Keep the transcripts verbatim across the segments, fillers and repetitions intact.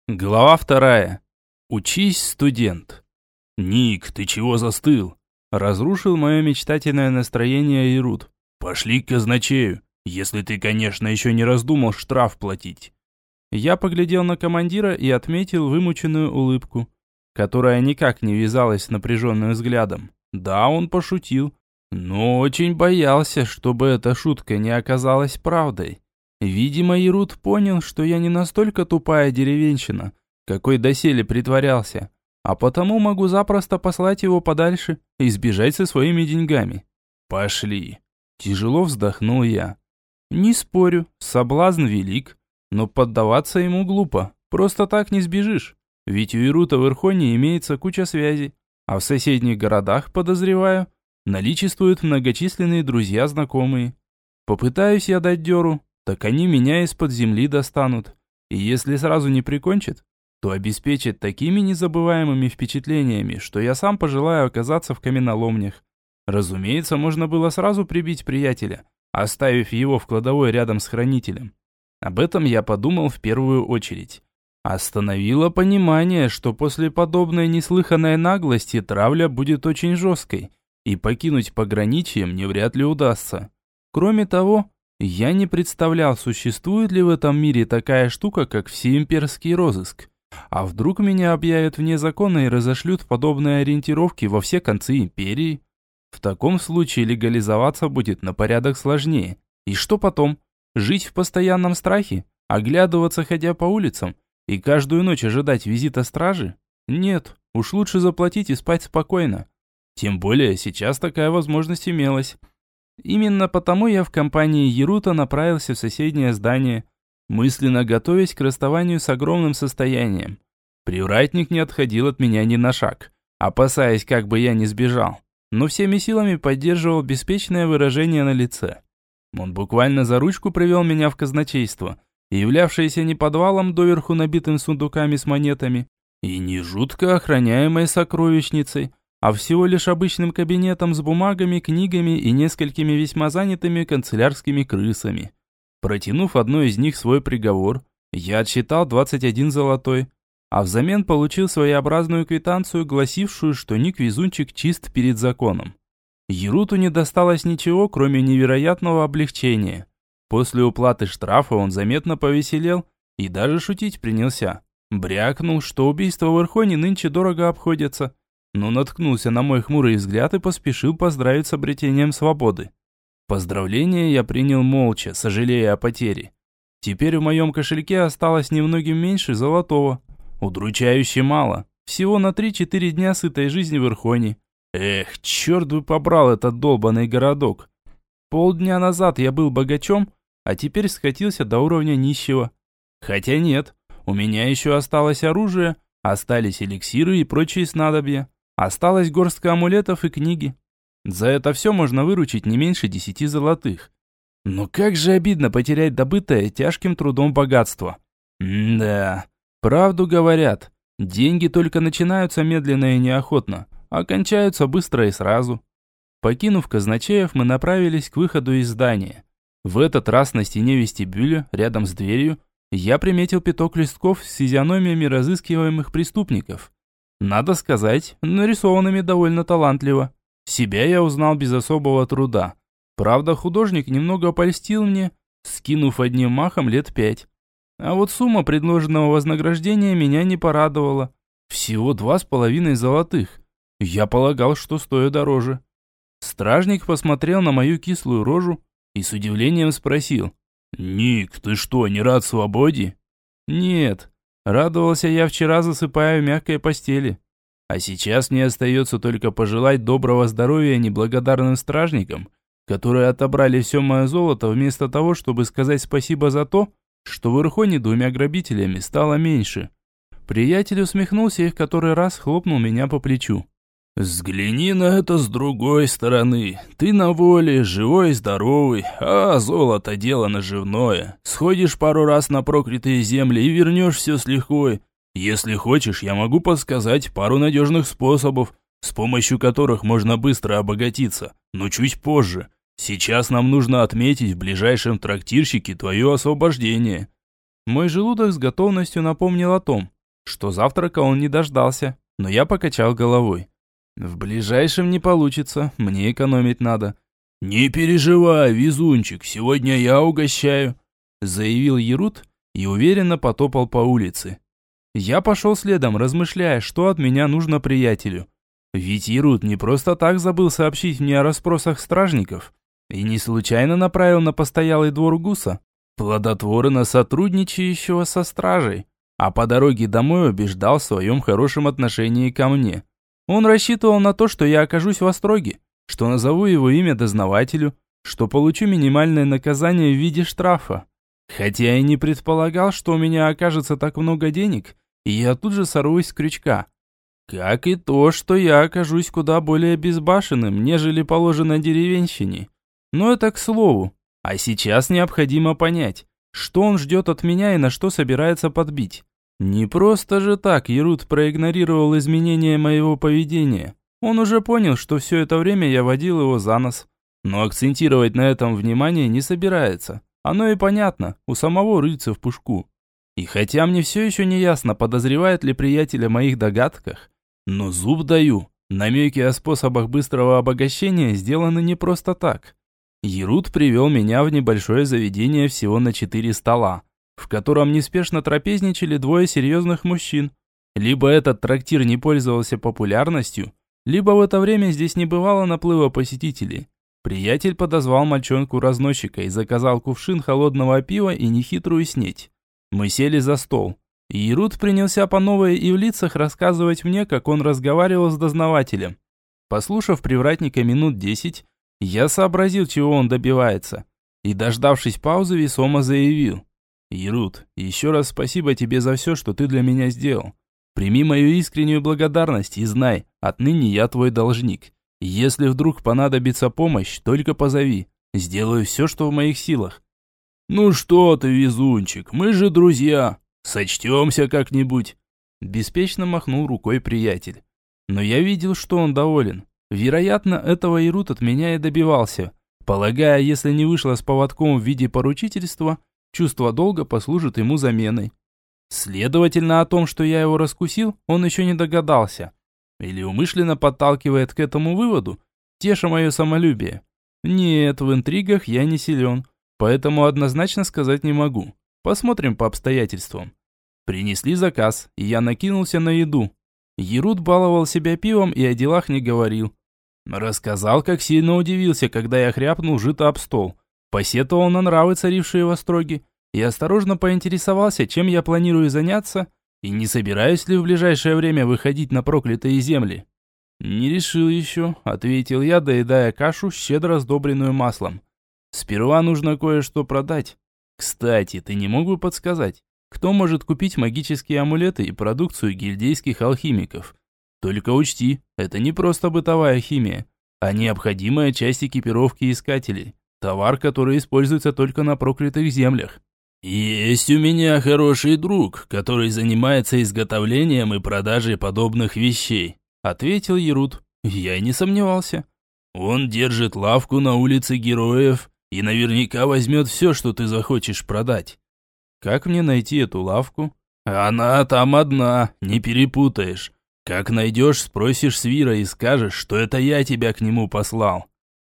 Глава вторая. Учись, студент. «Ник, ты чего застыл?» Разрушил мое мечтательное настроение Ирут. «Пошли к казначею, если ты, конечно, еще не раздумал штраф платить». Я поглядел на командира и отметил вымученную улыбку, которая никак не вязалась с напряженным взглядом. Да, он пошутил, но очень боялся, чтобы эта шутка не оказалась правдой. Видимо, Ирут понял, что я не настолько тупая деревенщина, какой доселе притворялся, а потому могу запросто послать его подальше и сбежать со своими деньгами. «Пошли!» Тяжело вздохнул я. Не спорю, соблазн велик, но поддаваться ему глупо, просто так не сбежишь, ведь у Ирута в Ирхоне имеется куча связей, а в соседних городах, подозреваю, наличествуют многочисленные друзья-знакомые. Попытаюсь я дать дёру, так они меня из-под земли достанут. И если сразу не прикончат, то обеспечат такими незабываемыми впечатлениями, что я сам пожелаю оказаться в каменоломнях. Разумеется, можно было сразу прибить приятеля, оставив его в кладовой рядом с хранителем. Об этом я подумал в первую очередь. Остановило понимание, что после подобной неслыханной наглости травля будет очень жесткой, и покинуть пограничье мне вряд ли удастся. Кроме того, я не представлял, существует ли в этом мире такая штука, как всеимперский розыск. А вдруг меня объявят вне закона и разошлют подобные ориентировки во все концы империи? В таком случае легализоваться будет на порядок сложнее. И что потом? Жить в постоянном страхе? Оглядываться, ходя по улицам? И каждую ночь ожидать визита стражи? Нет, уж лучше заплатить и спать спокойно. Тем более сейчас такая возможность имелась. Именно потому я в компании Ерута направился в соседнее здание, мысленно готовясь к расставанию с огромным состоянием. Привратник не отходил от меня ни на шаг, опасаясь, как бы я не сбежал, но всеми силами поддерживал беспечное выражение на лице. Он буквально за ручку привел меня в казначейство, являвшееся не подвалом, доверху набитым сундуками с монетами, и не жутко охраняемой сокровищницей, а всего лишь обычным кабинетом с бумагами, книгами и несколькими весьма занятыми канцелярскими крысами. Протянув одной из них свой приговор, я отсчитал двадцать один золотой, а взамен получил своеобразную квитанцию, гласившую, что Ник-везунчик чист перед законом. Еруту не досталось ничего, кроме невероятного облегчения. После уплаты штрафа он заметно повеселел и даже шутить принялся. Брякнул, что убийства в Ирхоне нынче дорого обходятся, но наткнулся на мой хмурый взгляд и поспешил поздравить с обретением свободы. Поздравления я принял молча, сожалея о потере. Теперь в моем кошельке осталось немногим меньше золотого. Удручающе мало. Всего на три-четыре дня сытой жизни в Ирхоне. Эх, черт бы побрал этот долбанный городок. Полдня назад я был богачом, а теперь скатился до уровня нищего. Хотя нет, у меня еще осталось оружие, остались эликсиры и прочие снадобья. Осталась горстка амулетов и книги. За это все можно выручить не меньше десяти золотых. Но как же обидно потерять добытое тяжким трудом богатство. М-да, правду говорят, деньги только начинаются медленно и неохотно, а кончаются быстро и сразу. Покинув казначеев, мы направились к выходу из здания. В этот раз на стене вестибюля, рядом с дверью, я приметил пяток листков с физиономиями разыскиваемых преступников. Надо сказать, нарисованными довольно талантливо. Себя я узнал без особого труда. Правда, художник немного польстил мне, скинув одним махом лет пять. А вот сумма предложенного вознаграждения меня не порадовала. Всего два с половиной золотых. Я полагал, что стою дороже. Стражник посмотрел на мою кислую рожу и с удивлением спросил: «Ник, ты что, не рад свободе?» «Нет, радовался я вчера, засыпая в мягкой постели. А сейчас мне остается только пожелать доброго здоровья неблагодарным стражникам, которые отобрали все мое золото вместо того, чтобы сказать спасибо за то, что в Ирхоне двумя грабителями стало меньше». Приятель усмехнулся и в который раз хлопнул меня по плечу. «Взгляни на это с другой стороны. Ты на воле, живой и здоровый, а золото дело наживное. Сходишь пару раз на проклятые земли и вернешь все с лихвой. Если хочешь, я могу подсказать пару надежных способов, с помощью которых можно быстро обогатиться, но чуть позже. Сейчас нам нужно отметить в ближайшем трактирщике твое освобождение». Мой желудок с готовностью напомнил о том, что завтрака он не дождался, но я покачал головой. В ближайшем не получится, мне экономить надо. «Не переживай, везунчик, сегодня я угощаю», заявил Ерут и уверенно потопал по улице. Я пошел следом, размышляя, что от меня нужно приятелю. Ведь Ерут не просто так забыл сообщить мне о расспросах стражников и не случайно направил на постоялый двор гуса, плодотворно сотрудничающего со стражей, а по дороге домой убеждал в своем хорошем отношении ко мне. Он рассчитывал на то, что я окажусь в Остроге, что назову его имя дознавателю, что получу минимальное наказание в виде штрафа. Хотя и не предполагал, что у меня окажется так много денег, и я тут же сорвусь с крючка. Как и то, что я окажусь куда более безбашенным, нежели положено деревенщине. Но это к слову. А сейчас необходимо понять, что он ждет от меня и на что собирается подбить. Не просто же так Ерут проигнорировал изменения моего поведения. Он уже понял, что все это время я водил его за нос. Но акцентировать на этом внимание не собирается. Оно и понятно, у самого рыльца в пушку. И хотя мне все еще не ясно, подозревает ли приятель о моих догадках, но зуб даю, намеки о способах быстрого обогащения сделаны не просто так. Ерут привел меня в небольшое заведение всего на четыре стола, в котором неспешно трапезничали двое серьезных мужчин. Либо этот трактир не пользовался популярностью, либо в это время здесь не бывало наплыва посетителей. Приятель подозвал мальчонку-разносчика и заказал кувшин холодного пива и нехитрую снеть. Мы сели за стол. И Ерут принялся по новой и в лицах рассказывать мне, как он разговаривал с дознавателем. Послушав привратника минут десять, я сообразил, чего он добивается. И, дождавшись паузы, весомо заявил. «Ерут, еще раз спасибо тебе за все, что ты для меня сделал. Прими мою искреннюю благодарность и знай, отныне я твой должник. Если вдруг понадобится помощь, только позови. Сделаю все, что в моих силах». «Ну что ты, везунчик, мы же друзья. Сочтемся как-нибудь». Беспечно махнул рукой приятель. Но я видел, что он доволен. Вероятно, этого Ерут от меня и добивался, полагая, если не вышло с поводком в виде поручительства, чувство долга послужит ему заменой. Следовательно, о том, что я его раскусил, он еще не догадался. Или умышленно подталкивает к этому выводу, теша мое самолюбие. Нет, в интригах я не силен, поэтому однозначно сказать не могу. Посмотрим по обстоятельствам. Принесли заказ, и я накинулся на еду. Ерут баловал себя пивом и о делах не говорил. Рассказал, как сильно удивился, когда я хряпнул жито об стол. Посетовал на нравы, царившие в Остроге, и осторожно поинтересовался, чем я планирую заняться, и не собираюсь ли в ближайшее время выходить на проклятые земли. «Не решил еще», — ответил я, доедая кашу, щедро сдобренную маслом. «Сперва нужно кое-что продать. Кстати, ты не мог бы подсказать, кто может купить магические амулеты и продукцию гильдейских алхимиков? Только учти, это не просто бытовая химия, а необходимая часть экипировки искателей. Товар, который используется только на проклятых землях». «Есть у меня хороший друг, который занимается изготовлением и продажей подобных вещей», ответил Ерут. Я и не сомневался. «Он держит лавку на улице Героев и наверняка возьмет все, что ты захочешь продать». «Как мне найти эту лавку?» «Она там одна, не перепутаешь. Как найдешь, спросишь Свира и скажешь, что это я тебя к нему послал».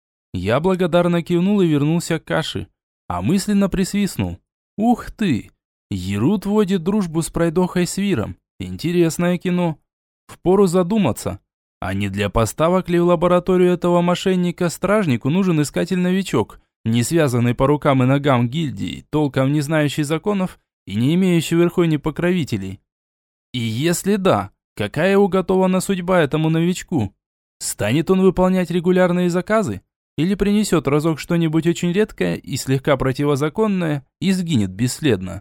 Я благодарно кивнул и вернулся к каше, а мысленно присвистнул. «Ух ты! Ерут водит дружбу с пройдохой Свиром. Интересное кино. Впору задуматься, а не для поставок ли в лабораторию этого мошенника стражнику нужен искатель-новичок, не связанный по рукам и ногам гильдии, толком не знающий законов и не имеющий верховных покровителей? И если да, какая уготована судьба этому новичку? Станет он выполнять регулярные заказы? Или принесет разок что-нибудь очень редкое и слегка противозаконное и сгинет бесследно?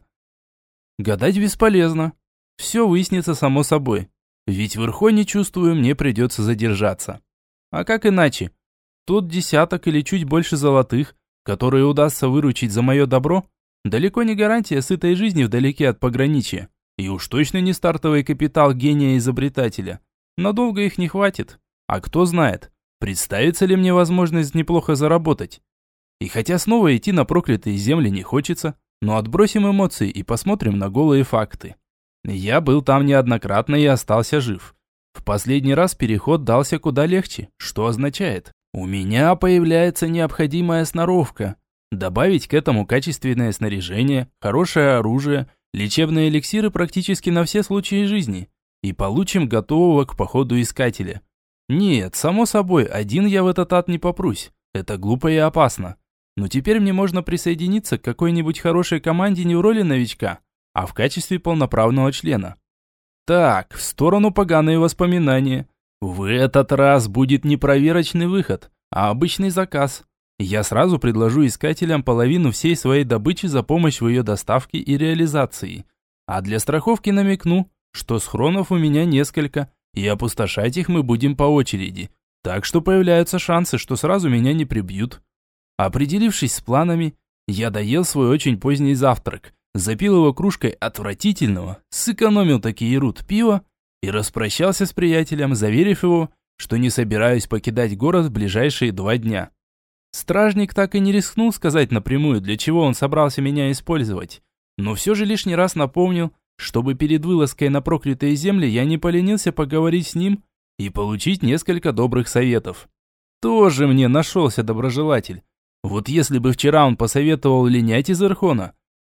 Гадать бесполезно. Все выяснится само собой. Ведь в Ирхоне, чувствую, мне придется задержаться. А как иначе? Тот десяток или чуть больше золотых, которые удастся выручить за мое добро, далеко не гарантия сытой жизни вдалеке от пограничья. И уж точно не стартовый капитал гения-изобретателя. Надолго их не хватит. А кто знает, представится ли мне возможность неплохо заработать. И хотя снова идти на проклятые земли не хочется, но отбросим эмоции и посмотрим на голые факты. Я был там неоднократно и остался жив. В последний раз переход дался куда легче, что означает, у меня появляется необходимая сноровка. Добавить к этому качественное снаряжение, хорошее оружие, лечебные эликсиры практически на все случаи жизни. И получим готового к походу искателя. Нет, само собой, один я в этот ад не попрусь. Это глупо и опасно. Но теперь мне можно присоединиться к какой-нибудь хорошей команде не в роли новичка, а в качестве полноправного члена. Так, в сторону поганые воспоминания. В этот раз будет не проверочный выход, а обычный заказ. Я сразу предложу искателям половину всей своей добычи за помощь в ее доставке и реализации. А для страховки намекну, что схронов у меня несколько, и опустошать их мы будем по очереди. Так что появляются шансы, что сразу меня не прибьют. Определившись с планами, я доел свой очень поздний завтрак, запил его кружкой отвратительного, сэкономил таки Ирут пива и распрощался с приятелем, заверив его, что не собираюсь покидать город в ближайшие два дня. Стражник так и не рискнул сказать напрямую, для чего он собрался меня использовать, но все же лишний раз напомнил, чтобы перед вылазкой на проклятые земли я не поленился поговорить с ним и получить несколько добрых советов. Тоже мне нашелся доброжелатель. Вот если бы вчера он посоветовал линять из Ирхона,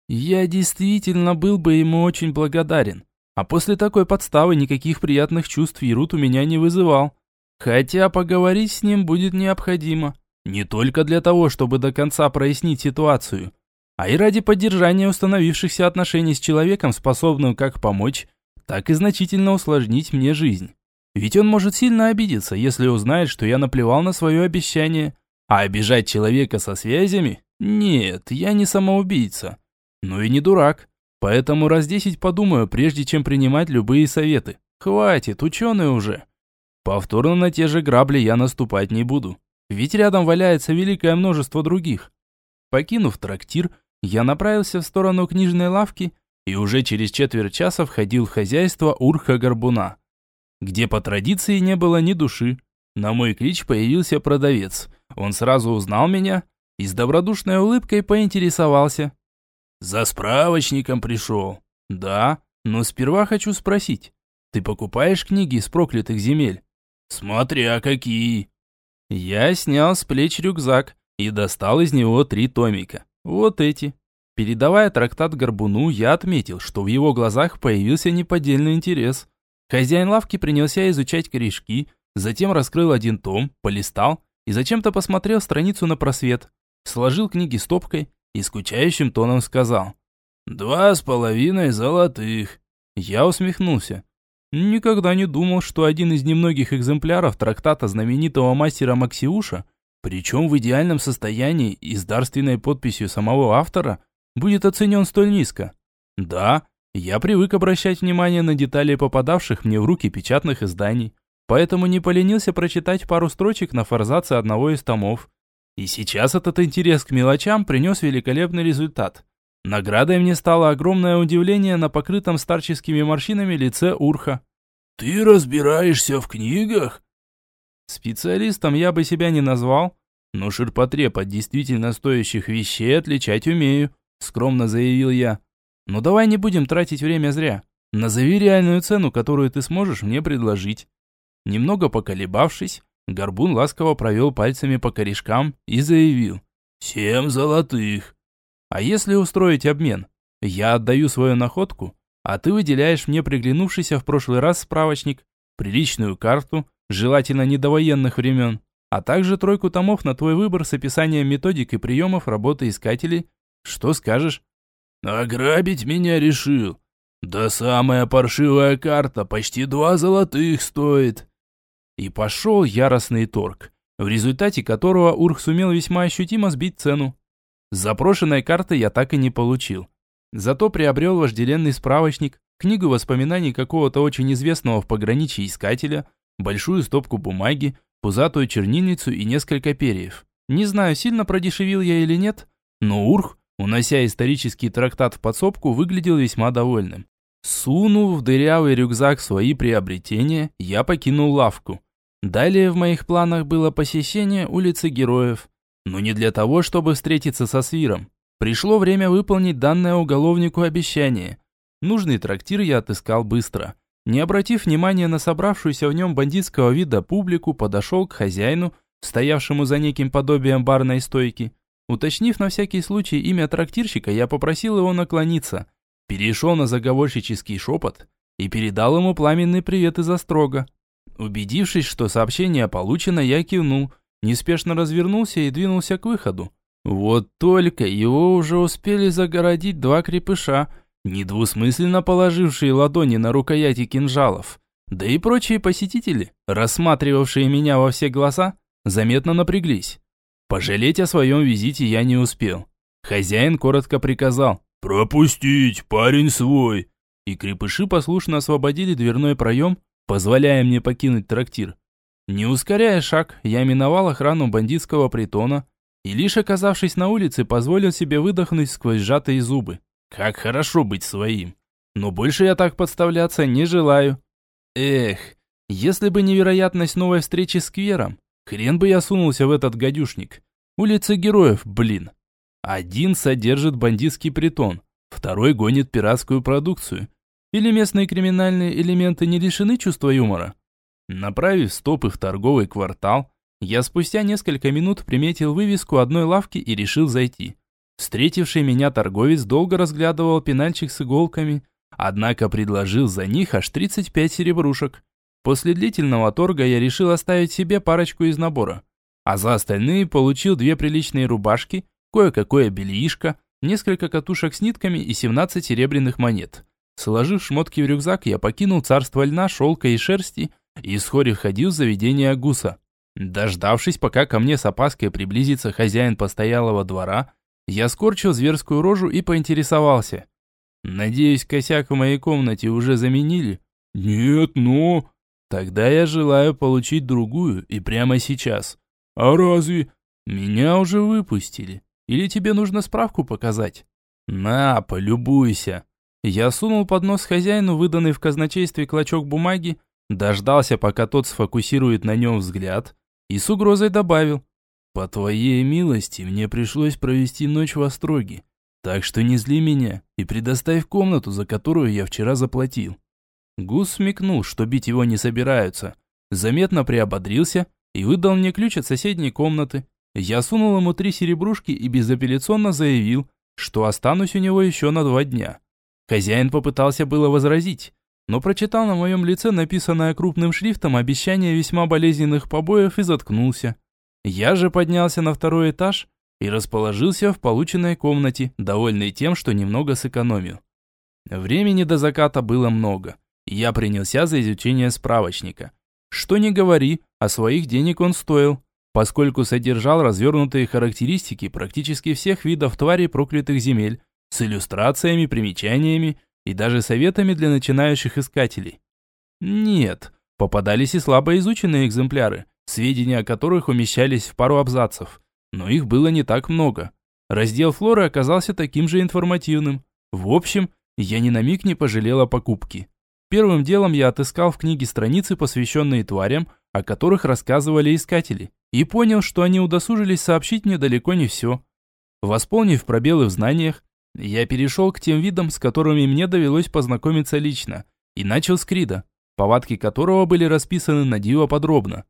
я действительно был бы ему очень благодарен. А после такой подставы никаких приятных чувств Ирут у меня не вызывал. Хотя поговорить с ним будет необходимо. Не только для того, чтобы до конца прояснить ситуацию, а и ради поддержания установившихся отношений с человеком, способным как помочь, так и значительно усложнить мне жизнь. Ведь он может сильно обидеться, если узнает, что я наплевал на свое обещание. А обижать человека со связями? Нет, я не самоубийца. Ну и не дурак. Поэтому раз десять подумаю, прежде чем принимать любые советы. Хватит, ученый уже. Повторно на те же грабли я наступать не буду. Ведь рядом валяется великое множество других. Покинув трактир, я направился в сторону книжной лавки и уже через четверть часа входил в хозяйство Урха-Горбуна, где по традиции не было ни души. На мой клич появился продавец. Он сразу узнал меня и с добродушной улыбкой поинтересовался. «За справочником пришел?» «Да, но сперва хочу спросить. Ты покупаешь книги из проклятых земель?» «Смотря какие!» Я снял с плеч рюкзак и достал из него три томика. Вот эти. Передавая трактат Горбуну, я отметил, что в его глазах появился неподдельный интерес. Хозяин лавки принялся изучать корешки, затем раскрыл один том, полистал и зачем-то посмотрел страницу на просвет, сложил книги стопкой и скучающим тоном сказал: «Два с половиной золотых». Я усмехнулся. Никогда не думал, что один из немногих экземпляров трактата знаменитого мастера Максиуша, причем в идеальном состоянии и с дарственной подписью самого автора, будет оценен столь низко. Да, я привык обращать внимание на детали попадавших мне в руки печатных изданий, поэтому не поленился прочитать пару строчек на форзаце одного из томов. И сейчас этот интерес к мелочам принес великолепный результат. Наградой мне стало огромное удивление на покрытом старческими морщинами лице Урха. «Ты разбираешься в книгах?» Специалистом я бы себя не назвал, но ширпотреб от действительно стоящих вещей отличать умею, скромно заявил я. Но давай не будем тратить время зря. Назови реальную цену, которую ты сможешь мне предложить. Немного поколебавшись, Горбун ласково провел пальцами по корешкам и заявил: «Семь золотых». А если устроить обмен? Я отдаю свою находку, а ты выделяешь мне приглянувшийся в прошлый раз справочник, приличную карту, желательно недовоенных времен, а также тройку томов на твой выбор с описанием методик и приемов работы искателей. Что скажешь? Ограбить меня решил? Да самая паршивая карта почти два золотых стоит. И пошел яростный торг, в результате которого Урх сумел весьма ощутимо сбить цену. Запрошенной карты я так и не получил. Зато приобрел вожделенный справочник, книгу воспоминаний какого-то очень известного в пограничье искателя, большую стопку бумаги, пузатую чернильницу и несколько перьев. Не знаю, сильно продешевил я или нет, но Урх, унося исторический трактат в подсобку, выглядел весьма довольным. Сунув в дырявый рюкзак свои приобретения, я покинул лавку. Далее в моих планах было посещение улицы Героев. Но не для того, чтобы встретиться со Свиром. Пришло время выполнить данное уголовнику обещание. Нужный трактир я отыскал быстро. Не обратив внимания на собравшуюся в нем бандитского вида публику, подошел к хозяину, стоявшему за неким подобием барной стойки. Уточнив на всякий случай имя трактирщика, я попросил его наклониться. Перешел на заговорщический шепот и передал ему пламенный привет из Острога. Убедившись, что сообщение получено, я кивнул, неспешно развернулся и двинулся к выходу. Вот только его уже успели загородить два крепыша, недвусмысленно положившие ладони на рукояти кинжалов. Да и прочие посетители, рассматривавшие меня во все глаза, заметно напряглись. Пожалеть о своем визите я не успел. Хозяин коротко приказал: «Пропустить, парень свой!» И крепыши послушно освободили дверной проем, позволяя мне покинуть трактир. Не ускоряя шаг, я миновал охрану бандитского притона и, лишь оказавшись на улице, позволил себе выдохнуть сквозь сжатые зубы. Как хорошо быть своим. Но больше я так подставляться не желаю. Эх, если бы невероятность новой встречи с Квером, хрен бы я сунулся в этот гадюшник. Улица героев, блин. Один содержит бандитский притон, второй гонит пиратскую продукцию. Или местные криминальные элементы не лишены чувства юмора? Направив стопы в торговый квартал, я спустя несколько минут приметил вывеску одной лавки и решил зайти. Встретивший меня торговец долго разглядывал пенальчик с иголками, однако предложил за них аж тридцать пять серебрушек. После длительного торга я решил оставить себе парочку из набора, а за остальные получил две приличные рубашки, кое-какое бельишко, несколько катушек с нитками и семнадцать серебряных монет. Сложив шмотки в рюкзак, я покинул царство льна, шелка и шерсти и вскоре входил в заведение Гуса. Дождавшись, пока ко мне с опаской приблизится хозяин постоялого двора, я скорчил зверскую рожу и поинтересовался: «Надеюсь, косяк в моей комнате уже заменили?» «Нет, но...» «Тогда я желаю получить другую и прямо сейчас». «А разве...» «Меня уже выпустили. Или тебе нужно справку показать?» «На, полюбуйся». Я сунул под нос хозяину выданный в казначействе клочок бумаги, дождался, пока тот сфокусирует на нем взгляд, и с угрозой добавил: «По твоей милости мне пришлось провести ночь в Остроге, так что не зли меня и предоставь комнату, за которую я вчера заплатил». Гус смекнул, что бить его не собираются, заметно приободрился и выдал мне ключ от соседней комнаты. Я сунул ему три серебрушки и безапелляционно заявил, что останусь у него еще на два дня. Хозяин попытался было возразить, но прочитал на моем лице написанное крупным шрифтом обещание весьма болезненных побоев и заткнулся. Я же поднялся на второй этаж и расположился в полученной комнате, довольный тем, что немного сэкономил. Времени до заката было много, и я принялся за изучение справочника. Что ни говори, а своих денег он стоил, поскольку содержал развернутые характеристики практически всех видов тварей проклятых земель, с иллюстрациями, примечаниями и даже советами для начинающих искателей. Нет, попадались и слабо изученные экземпляры, сведения о которых умещались в пару абзацев, но их было не так много. Раздел флоры оказался таким же информативным. В общем, я ни на миг не пожалел о покупке. Первым делом я отыскал в книге страницы, посвященные тварям, о которых рассказывали искатели, и понял, что они удосужились сообщить мне далеко не все. Восполнив пробелы в знаниях, я перешел к тем видам, с которыми мне довелось познакомиться лично, и начал с Крида, повадки которого были расписаны на диво подробно.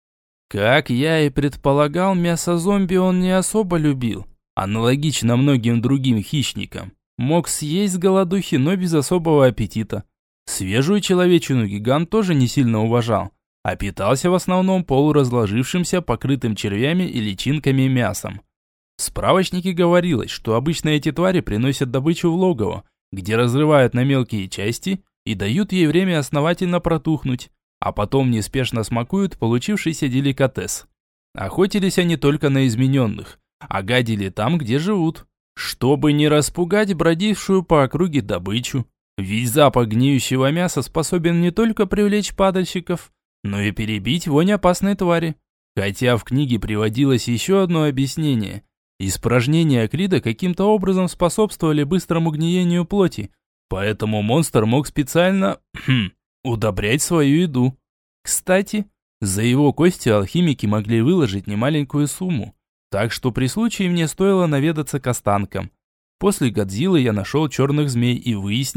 Как я и предполагал, мясо зомби он не особо любил, аналогично многим другим хищникам. Мог съесть с голодухи, но без особого аппетита. Свежую человечину гигант тоже не сильно уважал, а питался в основном полуразложившимся, покрытым червями и личинками мясом. В справочнике говорилось, что обычно эти твари приносят добычу в логово, где разрывают на мелкие части и дают ей время основательно протухнуть, а потом неспешно смакуют получившийся деликатес. Охотились они только на измененных, а гадили там, где живут, чтобы не распугать бродившую по округе добычу. Ведь запах гниющего мяса способен не только привлечь падальщиков, но и перебить вонь опасной твари. Хотя в книге приводилось еще одно объяснение. Испражнения Крида каким-то образом способствовали быстрому гниению плоти, поэтому монстр мог специально удобрять свою еду. Кстати, за его кости алхимики могли выложить немаленькую сумму, так что при случае мне стоило наведаться к останкам. После Годзиллы я нашел черных змей и выяснил,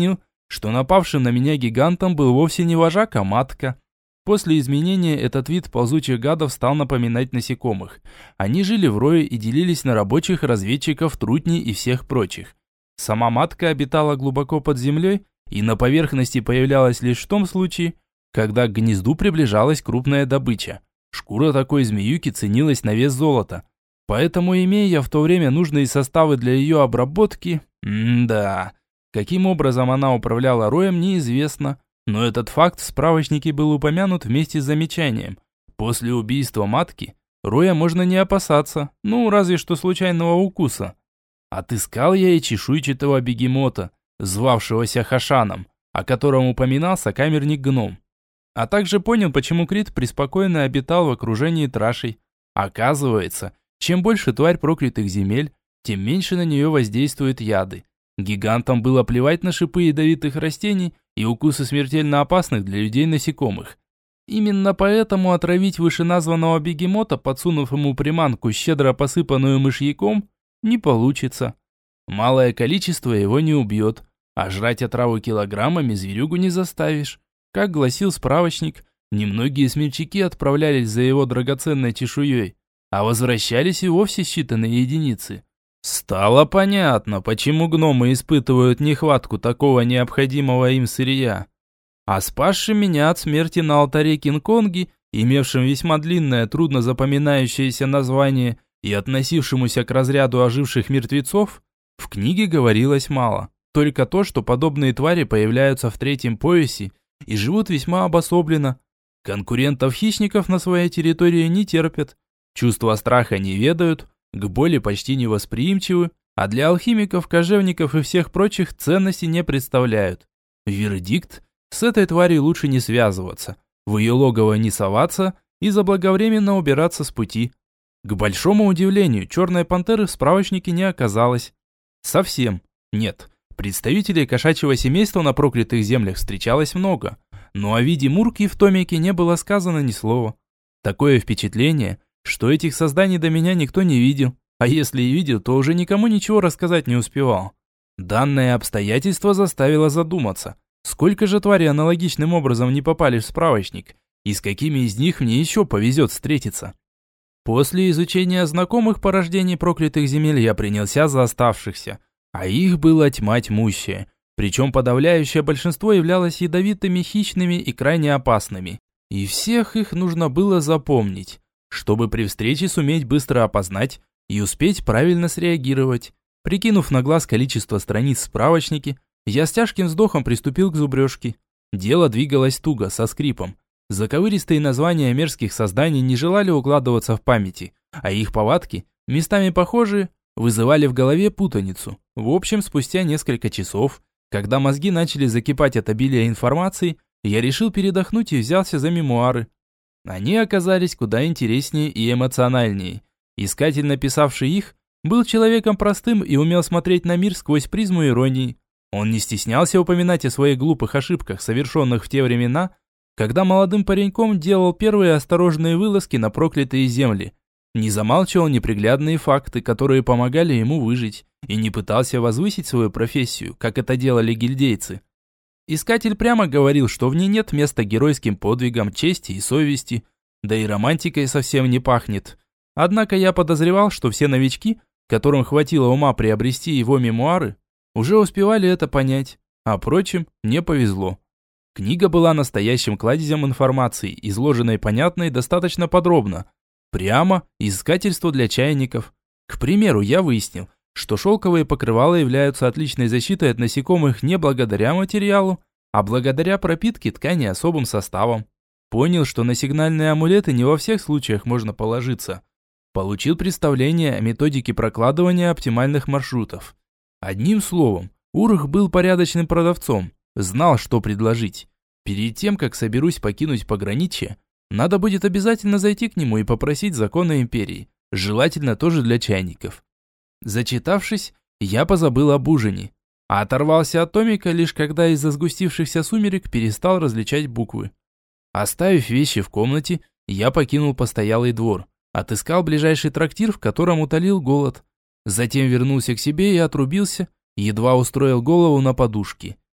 что напавшим на меня гигантом был вовсе не вожак, а матка. После изменения этот вид ползучих гадов стал напоминать насекомых. Они жили в рое и делились на рабочих, разведчиков, трутней и всех прочих. Сама матка обитала глубоко под землей и на поверхности появлялась лишь в том случае, когда к гнезду приближалась крупная добыча. Шкура такой змеюки ценилась на вес золота. Поэтому, имея я в то время нужные составы для ее обработки, м-да, каким образом она управляла роем, неизвестно. Но этот факт в справочнике был упомянут вместе с замечанием. После убийства матки роя можно не опасаться, ну, разве что случайного укуса. Отыскал я и чешуйчатого бегемота, звавшегося Хашаном, о котором упоминался камерник-гном. А также понял, почему Крит преспокойно обитал в окружении трашей. Оказывается, чем больше тварь проклятых земель, тем меньше на нее воздействуют яды. Гигантам было плевать на шипы ядовитых растений и укусы смертельно опасных для людей насекомых. Именно поэтому отравить вышеназванного бегемота, подсунув ему приманку, щедро посыпанную мышьяком, не получится. Малое количество его не убьет, а жрать отраву килограммами зверюгу не заставишь. Как гласил справочник, немногие смельчаки отправлялись за его драгоценной чешуей, а возвращались и вовсе считанные единицы. Стало понятно, почему гномы испытывают нехватку такого необходимого им сырья. А спасший меня от смерти на алтаре Кинг-Конги, имевшим весьма длинное, трудно запоминающееся название и относившемуся к разряду оживших мертвецов, в книге говорилось мало. Только то, что подобные твари появляются в третьем поясе и живут весьма обособленно. Конкурентов-хищников на своей территории не терпят, чувства страха не ведают, к боли почти невосприимчивы, а для алхимиков, кожевников и всех прочих ценности не представляют. Вердикт: с этой тварью лучше не связываться, в ее логово не соваться и заблаговременно убираться с пути. К большому удивлению, черной пантеры в справочнике не оказалось. Совсем нет. Представителей кошачьего семейства на проклятых землях встречалось много, но о виде мурки в томике не было сказано ни слова. Такое впечатление, что этих созданий до меня никто не видел, а если и видел, то уже никому ничего рассказать не успевал. Данное обстоятельство заставило задуматься, сколько же тварей аналогичным образом не попали в справочник, и с какими из них мне еще повезет встретиться. После изучения знакомых порождений проклятых земель я принялся за оставшихся, а их было тьма тьмущая, причем подавляющее большинство являлось ядовитыми, хищными и крайне опасными. И всех их нужно было запомнить, чтобы при встрече суметь быстро опознать и успеть правильно среагировать. Прикинув на глаз количество страниц в справочнике, я с тяжким вздохом приступил к зубрежке. Дело двигалось туго, со скрипом. Заковыристые названия мерзких созданий не желали укладываться в памяти, а их повадки, местами похожие, вызывали в голове путаницу. В общем, спустя несколько часов, когда мозги начали закипать от обилия информации, я решил передохнуть и взялся за мемуары. Они оказались куда интереснее и эмоциональнее. Искатель, написавший их, был человеком простым и умел смотреть на мир сквозь призму иронии. Он не стеснялся упоминать о своих глупых ошибках, совершенных в те времена, когда молодым пареньком делал первые осторожные вылазки на проклятые земли. Не замалчивал неприглядные факты, которые помогали ему выжить, и не пытался возвысить свою профессию, как это делали гильдейцы. Искатель прямо говорил, что в ней нет места геройским подвигам, чести и совести, да и романтикой совсем не пахнет. Однако я подозревал, что все новички, которым хватило ума приобрести его мемуары, уже успевали это понять, а прочим не повезло. Книга была настоящим кладезем информации, изложенной понятно и достаточно подробно. Прямо искательство для чайников. К примеру, я выяснил, что шелковые покрывала являются отличной защитой от насекомых не благодаря материалу, а благодаря пропитке ткани особым составом. Понял, что на сигнальные амулеты не во всех случаях можно положиться. Получил представление о методике прокладывания оптимальных маршрутов. Одним словом, Урх был порядочным продавцом, знал, что предложить. Перед тем, как соберусь покинуть пограничье, надо будет обязательно зайти к нему и попросить законы империи, желательно тоже для чайников. Зачитавшись, я позабыл об ужине, а оторвался от томика лишь когда из-за сгустившихся сумерек перестал различать буквы. Оставив вещи в комнате, я покинул постоялый двор, отыскал ближайший трактир, в котором утолил голод. Затем вернулся к себе и отрубился, едва устроил голову на подушке.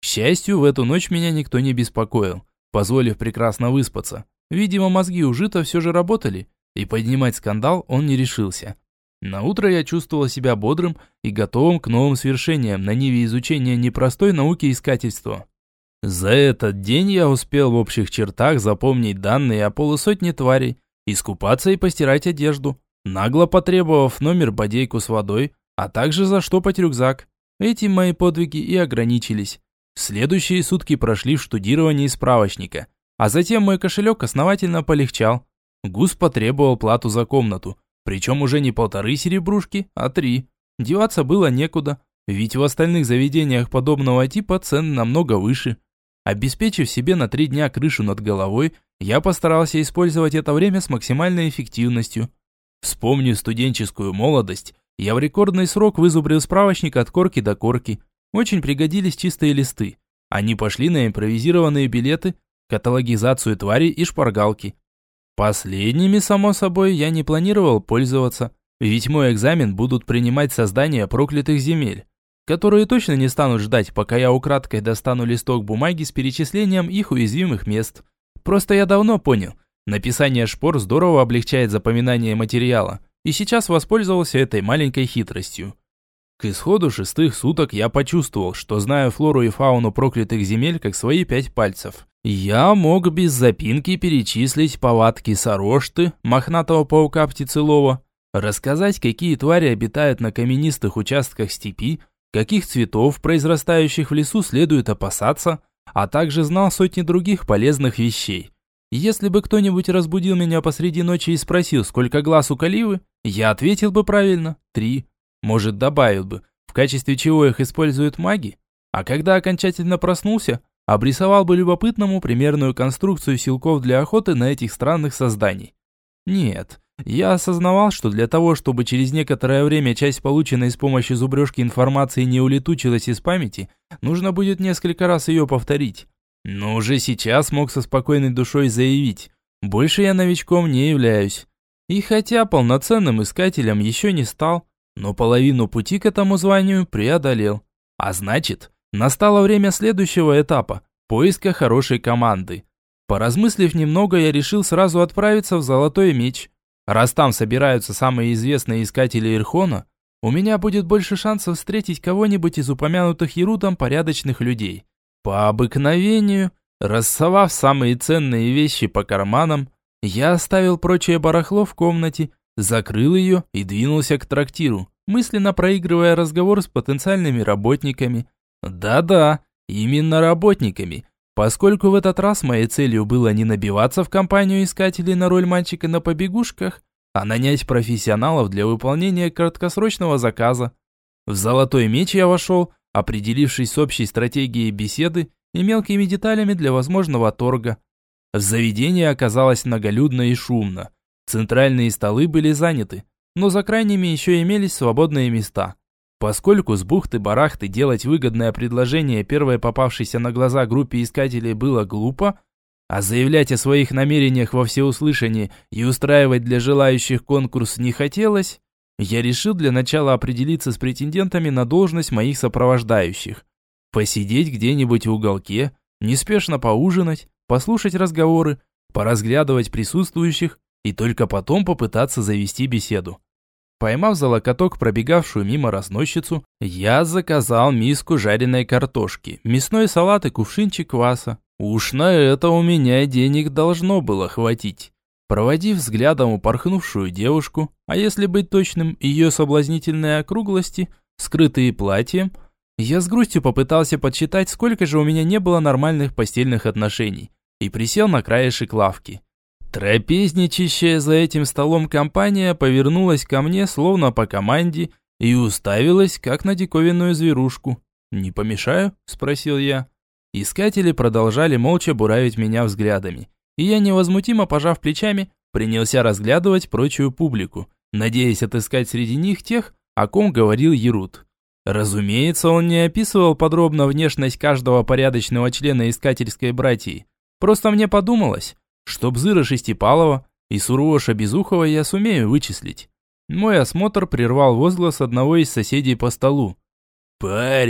счастью, в эту ночь меня никто не беспокоил, позволив прекрасно выспаться. Видимо, мозги у Жита все же работали, и поднимать скандал он не решился. Наутро я чувствовал себя бодрым и готовым к новым свершениям на ниве изучения непростой науки искательства. За этот день я успел в общих чертах запомнить данные о полусотне тварей, искупаться и постирать одежду, нагло потребовав номер бодейку с водой, а также заштопать рюкзак. Этим мои подвиги и ограничились. Следующие сутки прошли в штудировании справочника, а затем мой кошелек основательно полегчал. Гус потребовал плату за комнату, причем уже не полторы серебрушки, а три. Деваться было некуда, ведь в остальных заведениях подобного типа цены намного выше. Обеспечив себе на три дня крышу над головой, я постарался использовать это время с максимальной эффективностью. Вспомнив студенческую молодость, я в рекордный срок вызубрил справочник от корки до корки. Очень пригодились чистые листы. Они пошли на импровизированные билеты, каталогизацию тварей и шпаргалки. Последними, само собой, я не планировал пользоваться, ведь мой экзамен будут принимать создания проклятых земель, которые точно не станут ждать, пока я украдкой достану листок бумаги с перечислением их уязвимых мест. Просто я давно понял, написание шпор здорово облегчает запоминание материала, и сейчас воспользовался этой маленькой хитростью. К исходу шестых суток я почувствовал, что знаю флору и фауну проклятых земель как свои пять пальцев. Я мог без запинки перечислить повадки сорожты, мохнатого паука-птицелова, рассказать, какие твари обитают на каменистых участках степи, каких цветов, произрастающих в лесу, следует опасаться, а также знал сотни других полезных вещей. Если бы кто-нибудь разбудил меня посреди ночи и спросил, сколько глаз у каливы, я ответил бы правильно – три. Может, добавил бы, в качестве чего их используют маги? А когда окончательно проснулся, обрисовал бы любопытному примерную конструкцию силков для охоты на этих странных созданий. Нет, я осознавал, что для того, чтобы через некоторое время часть полученной с помощью зубрежки информации не улетучилась из памяти, нужно будет несколько раз ее повторить. Но уже сейчас мог со спокойной душой заявить, больше я новичком не являюсь. И хотя полноценным искателем еще не стал, но половину пути к этому званию преодолел. А значит, настало время следующего этапа – поиска хорошей команды. Поразмыслив немного, я решил сразу отправиться в Золотой Меч. Раз там собираются самые известные искатели Ирхона, у меня будет больше шансов встретить кого-нибудь из упомянутых Ярутом порядочных людей. По обыкновению, рассовав самые ценные вещи по карманам, я оставил прочее барахло в комнате, закрыл ее и двинулся к трактиру, мысленно проигрывая разговор с потенциальными работниками. Да-да, именно работниками, поскольку в этот раз моей целью было не набиваться в компанию искателей на роль мальчика на побегушках, а нанять профессионалов для выполнения краткосрочного заказа. В Золотой Меч я вошел, определившись с общей стратегией беседы и мелкими деталями для возможного торга. В заведении оказалось многолюдно и шумно. Центральные столы были заняты, но за крайними еще имелись свободные места. Поскольку с бухты-барахты делать выгодное предложение первой попавшейся на глаза группе искателей было глупо, а заявлять о своих намерениях во всеуслышание и устраивать для желающих конкурс не хотелось, я решил для начала определиться с претендентами на должность моих сопровождающих. Посидеть где-нибудь в уголке, неспешно поужинать, послушать разговоры, поразглядывать присутствующих и только потом попытаться завести беседу. Поймав за локоток пробегавшую мимо разносчицу, я заказал миску жареной картошки, мясной салат и кувшинчик кваса. Уж на это у меня денег должно было хватить. Проводив взглядом упорхнувшую девушку, а если быть точным, ее соблазнительные округлости, скрытые платьем, я с грустью попытался подсчитать, сколько же у меня не было нормальных постельных отношений, и присел на краешек лавки. Трапезничащая за этим столом компания повернулась ко мне, словно по команде, и уставилась, как на диковинную зверушку. «Не помешаю?» – спросил я. Искатели продолжали молча буравить меня взглядами, и я, невозмутимо пожав плечами, принялся разглядывать прочую публику, надеясь отыскать среди них тех, о ком говорил Ярут. Разумеется, он не описывал подробно внешность каждого порядочного члена искательской братьи. Просто мне подумалось, что Бзыра Шестипалова и Суроша Безухова я сумею вычислить. Мой осмотр прервал возглас одного из соседей по столу. «Парень,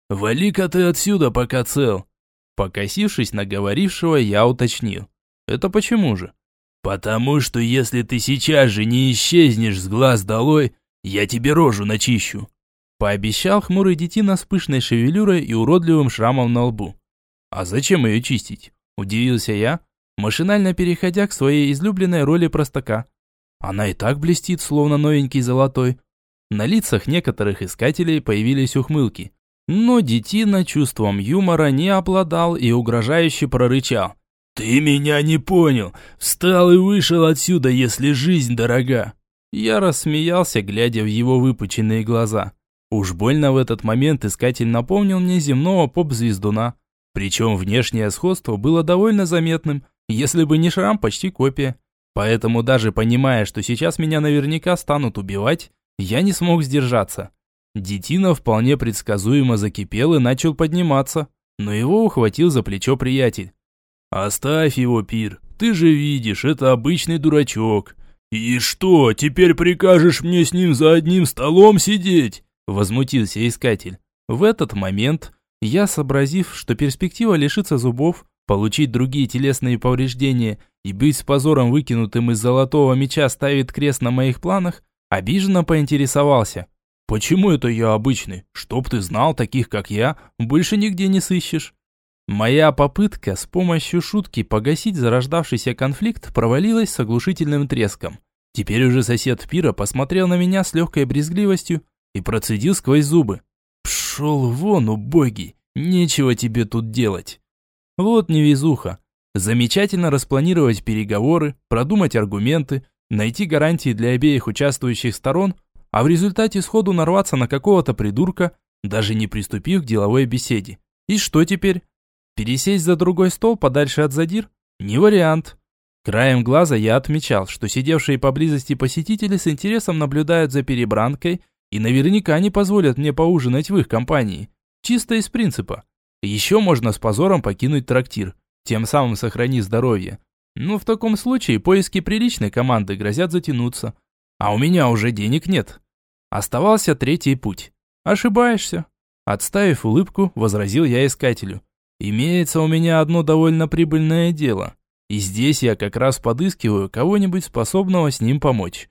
«Вали-ка ты отсюда, пока цел!» Покосившись на говорившего, я уточнил. «Это почему же?» «Потому что если ты сейчас же не исчезнешь с глаз долой, я тебе рожу начищу!» Пообещал хмурый детина с пышной шевелюрой и уродливым шрамом на лбу. «А зачем ее чистить?» – удивился я, машинально переходя к своей излюбленной роли простака. Она и так блестит, словно новенький золотой. На лицах некоторых искателей появились ухмылки. Но детина чувством юмора не обладал и угрожающе прорычал. «Ты меня не понял! Встал и вышел отсюда, если жизнь дорога!» Я рассмеялся, глядя в его выпученные глаза. Уж больно в этот момент искатель напомнил мне земного поп-звездуна. Причем внешнее сходство было довольно заметным, если бы не шрам, почти копия. Поэтому даже понимая, что сейчас меня наверняка станут убивать, я не смог сдержаться. Детина вполне предсказуемо закипел и начал подниматься, но его ухватил за плечо приятель. «Оставь его, Пир, ты же видишь, это обычный дурачок». «И что, теперь прикажешь мне с ним за одним столом сидеть?» Возмутился искатель. В этот момент я, сообразив, что перспектива лишиться зубов, получить другие телесные повреждения и быть с позором выкинутым из золотого меча ставит крест на моих планах, обиженно поинтересовался. «Почему это я обычный? Чтоб ты знал, таких как я, больше нигде не сыщешь». Моя попытка с помощью шутки погасить зарождавшийся конфликт провалилась с оглушительным треском. Теперь уже сосед Пира посмотрел на меня с легкой брезгливостью и процедил сквозь зубы. «Пшел вон, убогий, нечего тебе тут делать». Вот невезуха. Замечательно распланировать переговоры, продумать аргументы, найти гарантии для обеих участвующих сторон, а в результате сходу нарваться на какого-то придурка, даже не приступив к деловой беседе. И что теперь? Пересесть за другой стол подальше от задир? Не вариант. Краем глаза я отмечал, что сидевшие поблизости посетители с интересом наблюдают за перебранкой и наверняка не позволят мне поужинать в их компании. Чисто из принципа. Еще можно с позором покинуть трактир, тем самым сохранив здоровье. Но в таком случае поиски приличной команды грозят затянуться. А у меня уже денег нет. Оставался третий путь. Ошибаешься. Отставив улыбку, возразил я искателю. Имеется у меня одно довольно прибыльное дело. И здесь я как раз подыскиваю кого-нибудь способного с ним помочь.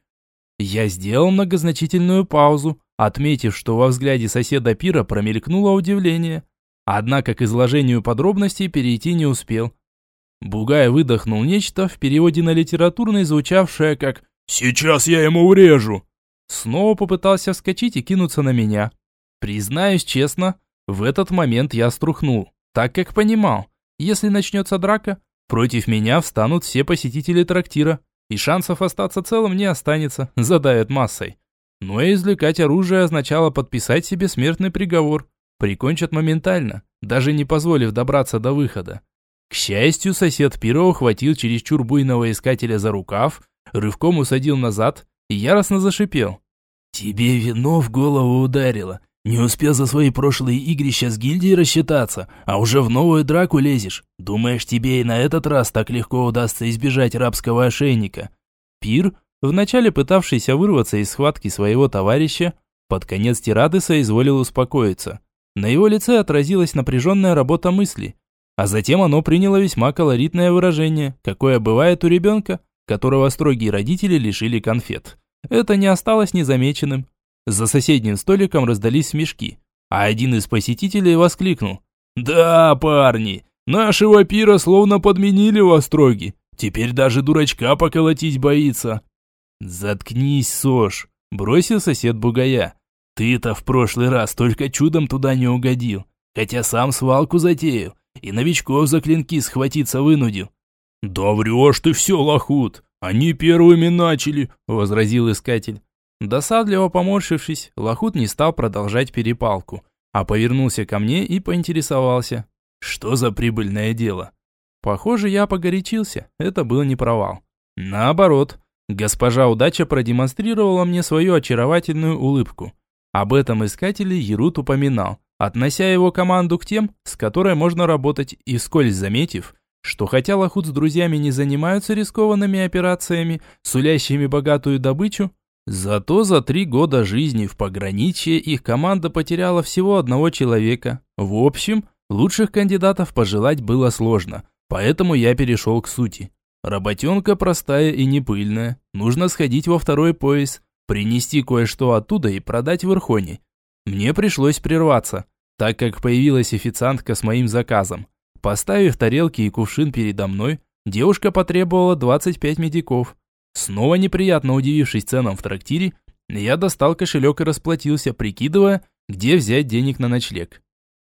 Я сделал многозначительную паузу, отметив, что во взгляде соседа Пира промелькнуло удивление. Однако к изложению подробностей перейти не успел. Бугай выдохнул нечто, в переводе на литературный звучавшее как «Сейчас я ему врежу!». Снова попытался вскочить и кинуться на меня. Признаюсь честно, в этот момент я струхнул, так как понимал, если начнется драка, против меня встанут все посетители трактира, и шансов остаться целым не останется, задавят массой. Но и извлекать оружие означало подписать себе смертный приговор. Прикончат моментально, даже не позволив добраться до выхода. К счастью, сосед Пира ухватил чересчур буйного искателя за рукав, рывком усадил назад и яростно зашипел. «Тебе вино в голову ударило. Не успел за свои прошлые игрища с гильдией рассчитаться, а уже в новую драку лезешь. Думаешь, тебе и на этот раз так легко удастся избежать рабского ошейника?» Пир, вначале пытавшийся вырваться из схватки своего товарища, под конец тирады соизволил успокоиться. На его лице отразилась напряженная работа мысли, а затем оно приняло весьма колоритное выражение, какое бывает у ребенка, которого строгие родители лишили конфет. Это не осталось незамеченным. За соседним столиком раздались смешки, а один из посетителей воскликнул. «Да, парни, нашего Пира словно подменили в остроги. Теперь даже дурачка поколотить боится». «Заткнись, Сош», – бросил сосед Бугая. «Ты-то в прошлый раз только чудом туда не угодил, хотя сам свалку затеял и новичков за клинки схватиться вынудил». «Да врешь ты все, лохут, они первыми начали», – возразил искатель. Досадливо поморщившись, лохут не стал продолжать перепалку, а повернулся ко мне и поинтересовался. «Что за прибыльное дело?» Похоже, я погорячился, это был не провал. Наоборот, госпожа Удача продемонстрировала мне свою очаровательную улыбку. Об этом искателе Ерут упоминал, относя его команду к тем, с которой можно работать, и вскользь заметив, что хотя лохут с друзьями не занимаются рискованными операциями, сулящими богатую добычу, Зато за три года жизни в пограничье их команда потеряла всего одного человека. В общем, лучших кандидатов пожелать было сложно, поэтому я перешел к сути. Работенка простая и не пыльная. Нужно сходить во второй пояс, принести кое-что оттуда и продать в Ирхоне. Мне пришлось прерваться, так как появилась официантка с моим заказом. Поставив тарелки и кувшин передо мной, девушка потребовала двадцать пять медиков. Снова неприятно удивившись ценам в трактире, я достал кошелек и расплатился, прикидывая, где взять денег на ночлег.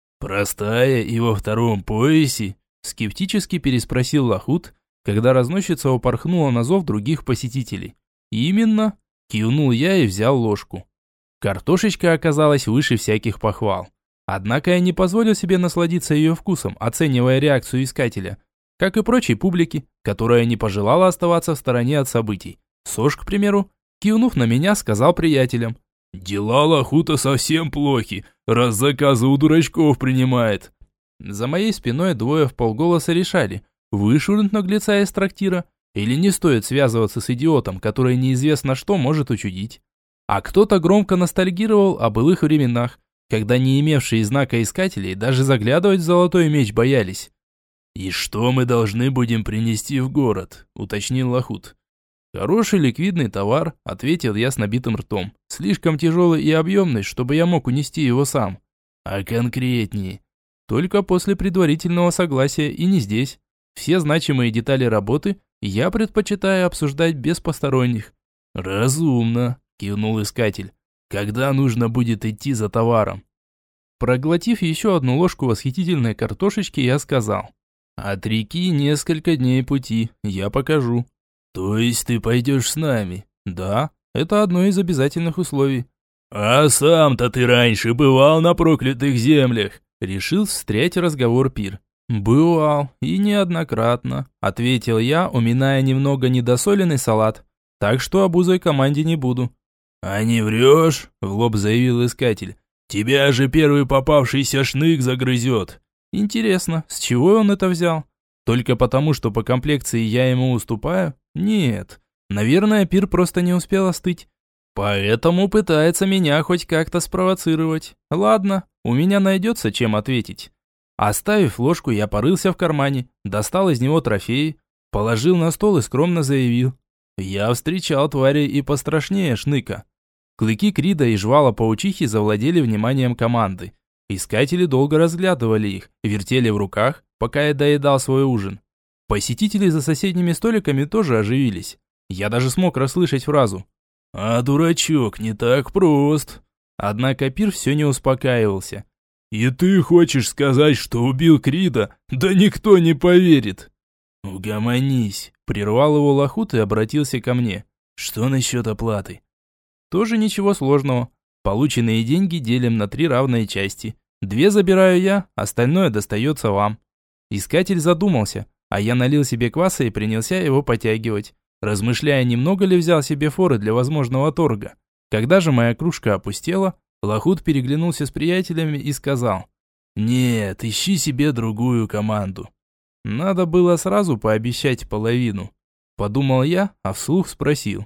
«Простая и во втором поясе?» – скептически переспросил Лахут, когда разносчица упорхнула на зов других посетителей. «Именно», – кивнул я и взял ложку. Картошечка оказалась выше всяких похвал. Однако я не позволил себе насладиться ее вкусом, оценивая реакцию искателя, как и прочей публики, которая не пожелала оставаться в стороне от событий. Сош, к примеру, кивнув на меня, сказал приятелям: «Дела Лахута совсем плохи, раз заказы у дурачков принимает». За моей спиной двое вполголоса решали, вышвырнуть наглеца из трактира или не стоит связываться с идиотом, который неизвестно что может учудить. А кто-то громко ностальгировал о былых временах, когда не имевшие знака искателей даже заглядывать в золотой меч боялись. «И что мы должны будем принести в город?» – уточнил Лахут. «Хороший ликвидный товар», – ответил я с набитым ртом. «Слишком тяжелый и объемный, чтобы я мог унести его сам». «А конкретнее?» «Только после предварительного согласия и не здесь. Все значимые детали работы я предпочитаю обсуждать без посторонних». «Разумно», – кивнул искатель. «Когда нужно будет идти за товаром?» Проглотив еще одну ложку восхитительной картошечки, я сказал: «От реки несколько дней пути, я покажу». «То есть ты пойдешь с нами?» «Да, это одно из обязательных условий». «А сам-то ты раньше бывал на проклятых землях?» Решил встрять разговор Пир. «Бывал, и неоднократно», – ответил я, уминая немного недосоленный салат. «Так что обузой команде не буду». «А не врешь?» – в лоб заявил искатель. «Тебя же первый попавшийся шнык загрызет». «Интересно, с чего он это взял? Только потому, что по комплекции я ему уступаю? Нет. Наверное, Пир просто не успел остыть. Поэтому пытается меня хоть как-то спровоцировать. Ладно, у меня найдется чем ответить». Оставив ложку, я порылся в кармане, достал из него трофеи, положил на стол и скромно заявил: «Я встречал тварей и пострашнее шныка». Клыки Крида и жвала паучихи завладели вниманием команды. Искатели долго разглядывали их, вертели в руках, пока я доедал свой ужин. Посетители за соседними столиками тоже оживились. Я даже смог расслышать фразу: «А дурачок не так прост». Однако Пир все не успокаивался. «И ты хочешь сказать, что убил Крида? Да никто не поверит!» «Угомонись», – прервал его Лахут и обратился ко мне. «Что насчет оплаты?» «Тоже ничего сложного. Полученные деньги делим на три равные части. Две забираю я, остальное достается вам». Искатель задумался, а я налил себе кваса и принялся его потягивать, размышляя, немного ли взял себе форы для возможного торга. Когда же моя кружка опустела, Лахут переглянулся с приятелями и сказал: «Нет, ищи себе другую команду». Надо было сразу пообещать половину. Подумал я, а вслух спросил: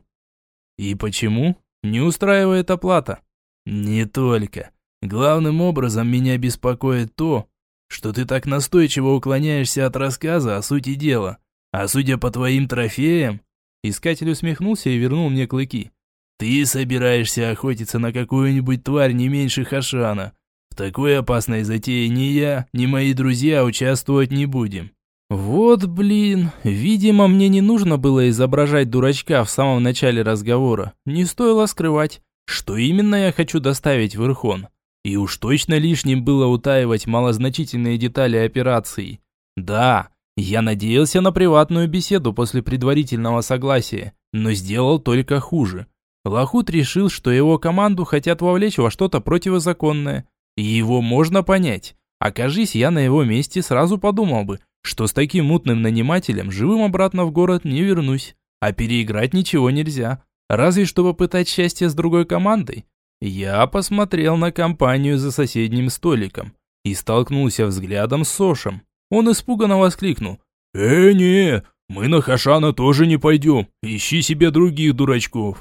«И почему? Не устраивает оплата?» «Не только. Главным образом меня беспокоит то, что ты так настойчиво уклоняешься от рассказа о сути дела. А судя по твоим трофеям...» Искатель усмехнулся и вернул мне клыки. «Ты собираешься охотиться на какую-нибудь тварь не меньше Хашана. В такой опасной затее ни я, ни мои друзья участвовать не будем». Вот блин, видимо, мне не нужно было изображать дурачка в самом начале разговора. Не стоило скрывать, что именно я хочу доставить в Ирхон. И уж точно лишним было утаивать малозначительные детали операции. Да, я надеялся на приватную беседу после предварительного согласия, но сделал только хуже. Лахут решил, что его команду хотят вовлечь во что-то противозаконное. И его можно понять. Окажись я на его месте, сразу подумал бы, что с таким мутным нанимателем живым обратно в город не вернусь. А переиграть ничего нельзя. Разве что попытать счастье с другой командой. Я посмотрел на компанию за соседним столиком и столкнулся взглядом с Сошем. Он испуганно воскликнул: «Э, не, мы на Хашана тоже не пойдем. Ищи себе других дурачков».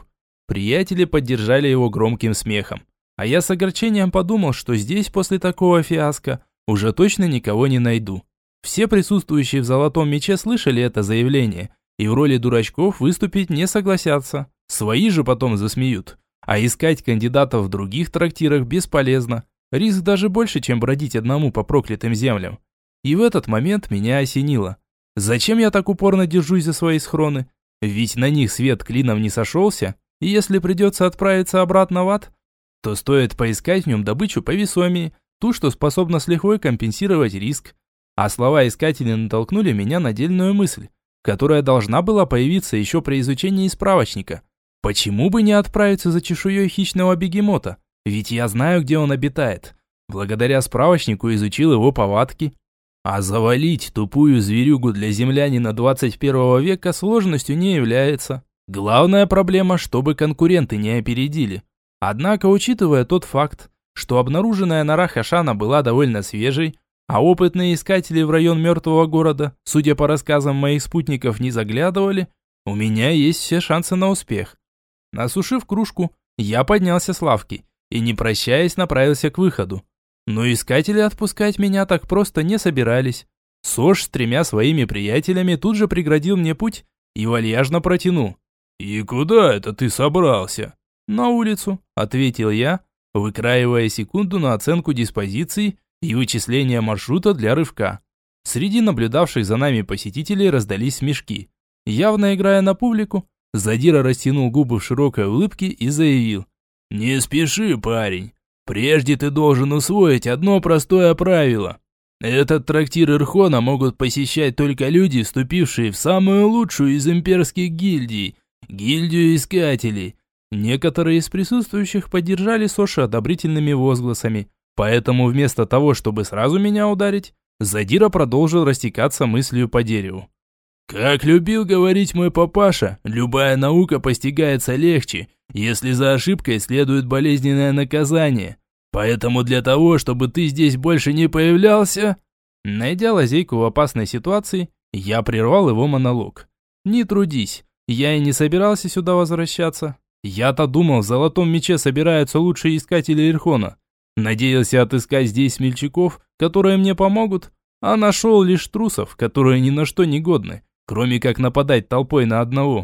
Приятели поддержали его громким смехом. А я с огорчением подумал, что здесь после такого фиаско уже точно никого не найду. Все присутствующие в Золотом Мече слышали это заявление и в роли дурачков выступить не согласятся. Свои же потом засмеют. А искать кандидатов в других трактирах бесполезно. Риск даже больше, чем бродить одному по проклятым землям. И в этот момент меня осенило. Зачем я так упорно держусь за свои схроны? Ведь на них свет клином не сошелся, и если придется отправиться обратно в ад, то стоит поискать в нем добычу повесомее, ту, что способна с лихвой компенсировать риск. А слова искателя натолкнули меня на дельную мысль, которая должна была появиться еще при изучении справочника. Почему бы не отправиться за чешуей хищного бегемота? Ведь я знаю, где он обитает. Благодаря справочнику изучил его повадки. А завалить тупую зверюгу для землянина двадцать первого века сложностью не является. Главная проблема, чтобы конкуренты не опередили. Однако, учитывая тот факт, что обнаруженная нора Хашана была довольно свежей, а опытные искатели в район мертвого города, судя по рассказам моих спутников, не заглядывали, у меня есть все шансы на успех. Насушив кружку, я поднялся с лавки и, не прощаясь, направился к выходу. Но искатели отпускать меня так просто не собирались. Сош с тремя своими приятелями тут же преградил мне путь и вальяжно протянул. «И куда это ты собрался?» «На улицу», — ответил я, выкраивая секунду на оценку диспозиции и вычисление маршрута для рывка. Среди наблюдавших за нами посетителей раздались смешки. Явно играя на публику, задира растянул губы в широкой улыбке и заявил. «Не спеши, парень. Прежде ты должен усвоить одно простое правило. Этот трактир Ирхона могут посещать только люди, вступившие в самую лучшую из имперских гильдий – гильдию искателей». Некоторые из присутствующих поддержали Соши одобрительными возгласами, поэтому вместо того, чтобы сразу меня ударить, задира продолжил растекаться мыслью по дереву. «Как любил говорить мой папаша, любая наука постигается легче, если за ошибкой следует болезненное наказание. Поэтому для того, чтобы ты здесь больше не появлялся...» Найдя лазейку в опасной ситуации, я прервал его монолог. «Не трудись, я и не собирался сюда возвращаться. Я-то думал, в Золотом Мече собираются лучшие искатели Ирхона. Надеялся отыскать здесь смельчаков, которые мне помогут, а нашел лишь трусов, которые ни на что не годны, кроме как нападать толпой на одного».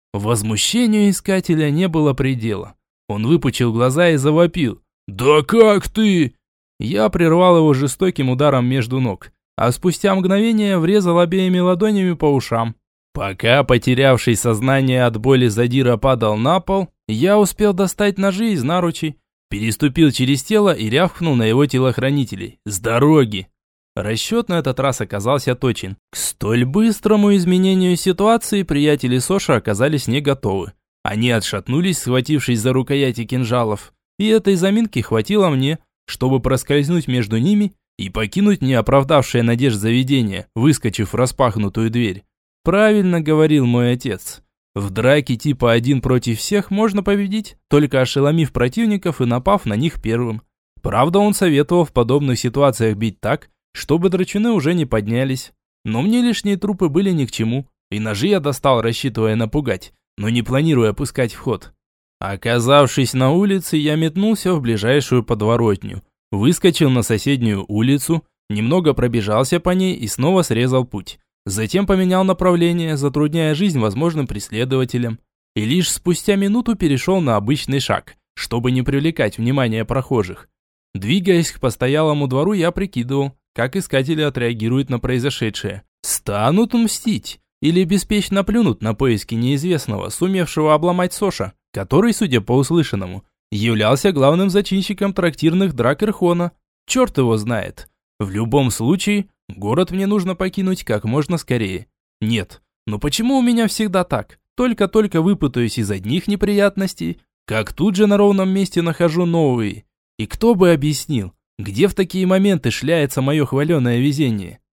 Возмущению искателя не было предела. Он выпучил глаза и завопил. «Да как ты?» Я прервал его жестоким ударом между ног, а спустя мгновение врезал обеими ладонями по ушам. Пока потерявший сознание от боли задира падал на пол, я успел достать ножи из наручей, переступил через тело и рявкнул на его телохранителей. «С дороги!» Расчет на этот раз оказался точен. К столь быстрому изменению ситуации приятели Соши оказались не готовы. Они отшатнулись, схватившись за рукояти кинжалов. И этой заминки хватило мне, чтобы проскользнуть между ними и покинуть неоправдавшее надежд заведение, выскочив в распахнутую дверь. Правильно говорил мой отец. В драке типа один против всех можно победить, только ошеломив противников и напав на них первым. Правда, он советовал в подобных ситуациях бить так, чтобы драчуны уже не поднялись. Но мне лишние трупы были ни к чему, и ножи я достал, рассчитывая напугать, но не планируя пускать в ход. Оказавшись на улице, я метнулся в ближайшую подворотню, выскочил на соседнюю улицу, немного пробежался по ней и снова срезал путь. Затем поменял направление, затрудняя жизнь возможным преследователям, и лишь спустя минуту перешел на обычный шаг, чтобы не привлекать внимание прохожих. Двигаясь к постоялому двору, я прикидывал, как искатели отреагируют на произошедшее. Станут мстить или беспечно плюнут на поиски неизвестного, сумевшего обломать Соша, который, судя по услышанному, являлся главным зачинщиком трактирных драк Ирхона. Черт его знает. В любом случае, город мне нужно покинуть как можно скорее. Нет, но почему у меня всегда так? Только-только выпутаюсь из одних неприятностей, как тут же на ровном месте нахожу новые. И кто бы объяснил, где в такие моменты шляется мое хваленое везение?